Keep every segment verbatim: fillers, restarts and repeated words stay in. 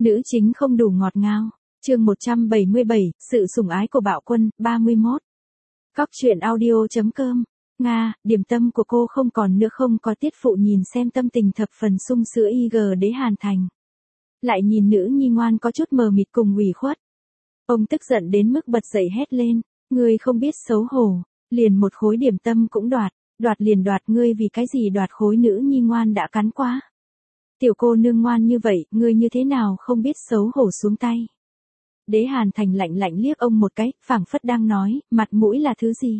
Nữ chính không đủ ngọt ngào. Chương một trăm bảy mươi bảy, sự sủng ái của bạo quân, ba mươi mốt. Góc truyện audio.com. Nga, điểm tâm của cô không còn nữa không có Tiết Phụ nhìn xem tâm tình thập phần sung sữa y g Đế Hàn Thành. Lại nhìn nữ nhi ngoan có chút mờ mịt cùng ủy khuất. Ông tức giận đến mức bật dậy hét lên, ngươi không biết xấu hổ, liền một khối điểm tâm cũng đoạt, đoạt liền đoạt ngươi vì cái gì đoạt khối nữ nhi ngoan đã cắn quá. Tiểu cô nương ngoan như vậy, ngươi như thế nào không biết xấu hổ xuống tay. Đế Hàn Thành lạnh lạnh liếc ông một cái, phảng phất đang nói, mặt mũi là thứ gì?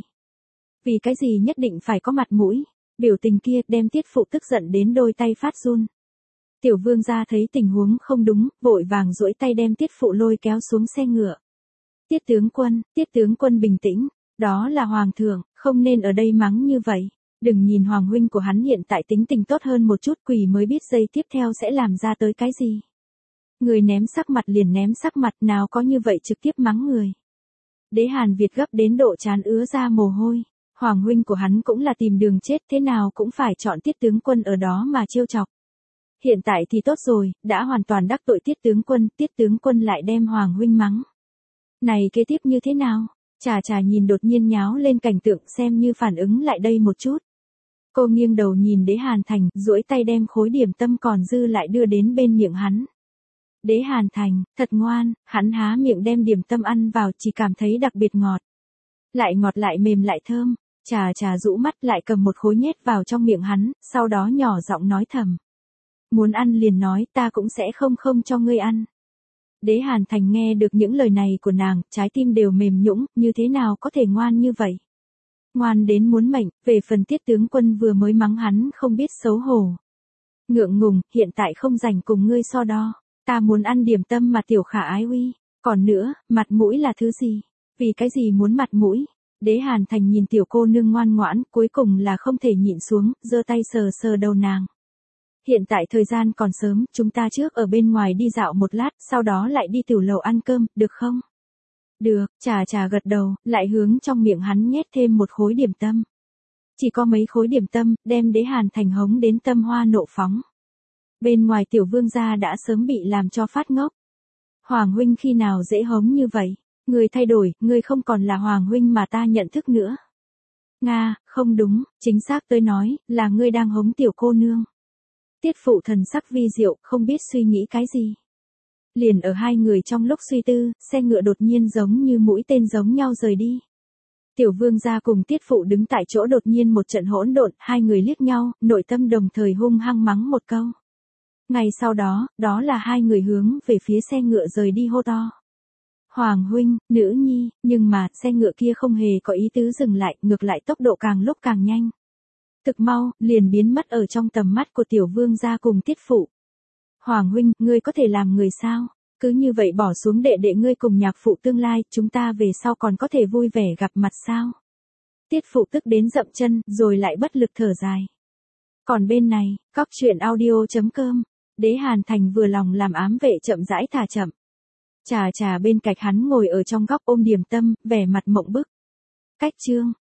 Vì cái gì nhất định phải có mặt mũi? Biểu tình kia đem Tiết Phụ tức giận đến đôi tay phát run. Tiểu vương gia thấy tình huống không đúng, vội vàng duỗi tay đem Tiết Phụ lôi kéo xuống xe ngựa. Tiết tướng quân, Tiết tướng quân bình tĩnh, đó là hoàng thượng, không nên ở đây mắng như vậy. Đừng nhìn hoàng huynh của hắn hiện tại tính tình tốt hơn một chút, quỷ mới biết giây tiếp theo sẽ làm ra tới cái gì. Người ném sắc mặt liền ném sắc mặt, nào có như vậy trực tiếp mắng người. Đế Hàn Việt gấp đến độ trán ứa ra mồ hôi. Hoàng huynh của hắn cũng là tìm đường chết, thế nào cũng phải chọn Tiết tướng quân ở đó mà trêu chọc. Hiện tại thì tốt rồi, đã hoàn toàn đắc tội Tiết tướng quân, Tiết tướng quân lại đem hoàng huynh mắng. Này kế tiếp như thế nào? Trà Trà nhìn đột nhiên nháo lên cảnh tượng xem như phản ứng lại đây một chút. Cô nghiêng đầu nhìn Đế Hàn Thành, duỗi tay đem khối điểm tâm còn dư lại đưa đến bên miệng hắn. Đế Hàn Thành, thật ngoan, hắn há miệng đem điểm tâm ăn vào, chỉ cảm thấy đặc biệt ngọt. Lại ngọt lại mềm lại thơm. Trà Trà rũ mắt lại cầm một khối nhét vào trong miệng hắn, sau đó nhỏ giọng nói thầm. Muốn ăn liền nói, ta cũng sẽ không không cho ngươi ăn. Đế Hàn Thành nghe được những lời này của nàng, trái tim đều mềm nhũn, như thế nào có thể ngoan như vậy. Ngoan đến muốn mệnh, về phần Tiết tướng quân vừa mới mắng hắn không biết xấu hổ. Ngượng ngùng, hiện tại không rảnh cùng ngươi so đo, ta muốn ăn điểm tâm mà tiểu khả ái uy, còn nữa, mặt mũi là thứ gì, vì cái gì muốn mặt mũi. Đế Hàn Thành nhìn tiểu cô nương ngoan ngoãn, cuối cùng là không thể nhịn xuống, giơ tay sờ sờ đầu nàng. Hiện tại thời gian còn sớm, chúng ta trước ở bên ngoài đi dạo một lát, sau đó lại đi tiểu lầu ăn cơm, được không? Được, Trà Trà gật đầu, lại hướng trong miệng hắn nhét thêm một khối điểm tâm. Chỉ có mấy khối điểm tâm, đem Đế Hàn Thành hống đến tâm hoa nộ phóng. Bên ngoài tiểu vương gia đã sớm bị làm cho phát ngốc. Hoàng huynh khi nào dễ hống như vậy? Ngươi thay đổi, ngươi không còn là hoàng huynh mà ta nhận thức nữa. Nga, không đúng, chính xác tới nói, là ngươi đang hống tiểu cô nương. Tiết Phụ thần sắc vi diệu, không biết suy nghĩ cái gì. Liền ở hai người trong lúc suy tư, xe ngựa đột nhiên giống như mũi tên giống nhau rời đi. Tiểu vương gia cùng Tiết Phụ đứng tại chỗ đột nhiên một trận hỗn độn, hai người liếc nhau, nội tâm đồng thời hung hăng mắng một câu. Ngày sau đó, đó là hai người hướng về phía xe ngựa rời đi hô to. Hoàng huynh, nữ nhi, nhưng mà, xe ngựa kia không hề có ý tứ dừng lại, ngược lại tốc độ càng lúc càng nhanh. Thực mau, liền biến mất ở trong tầm mắt của tiểu vương gia cùng Tiết Phụ. Hoàng huynh, ngươi có thể làm người sao? Cứ như vậy bỏ xuống đệ đệ ngươi cùng nhạc phụ tương lai, chúng ta về sau còn có thể vui vẻ gặp mặt sao? Tiết Phụ tức đến dậm chân, rồi lại bất lực thở dài. Còn bên này, góc truyện audio.com, Đế Hàn Thành vừa lòng làm ám vệ chậm rãi thả chậm. Trà Trà bên cạnh hắn ngồi ở trong góc ôm điểm tâm, vẻ mặt mộng bức. Cách chương.